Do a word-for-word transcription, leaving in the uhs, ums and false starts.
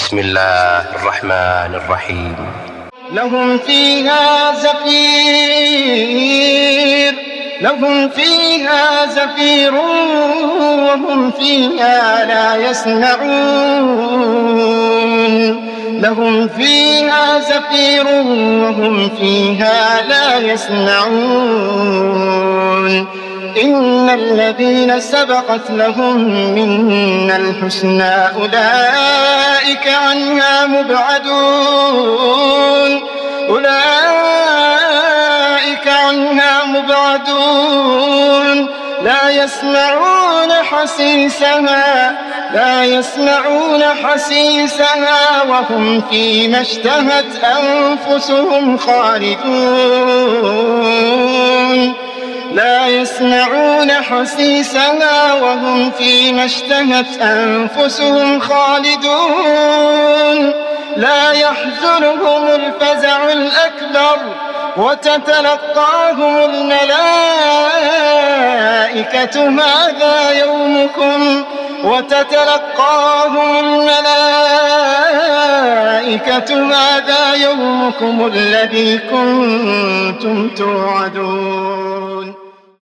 بسم الله الرحمن الرحيم. لهم فيها زفير لهم فيها زفير وهم فيها لا يسمعون لهم فيها زفير وهم فيها لا يسمعون إن الذين سبقت لهم منا الحسنى أولئك عنها مبعدون أولئك عنها مبعدون لا يسمعون حسيسها لا يسمعون حسيسها وهم فيما اشتهت أنفسهم خالدون لا يسمعون حسيسها وهم فيما اشتهت أنفسهم خالدون لا يحزنهم الفزع الأكبر وتتلقاهم الملائكة هذا يومكم وتتلقاهم الملائكة هذا يومكم الذي كنتم توعدون.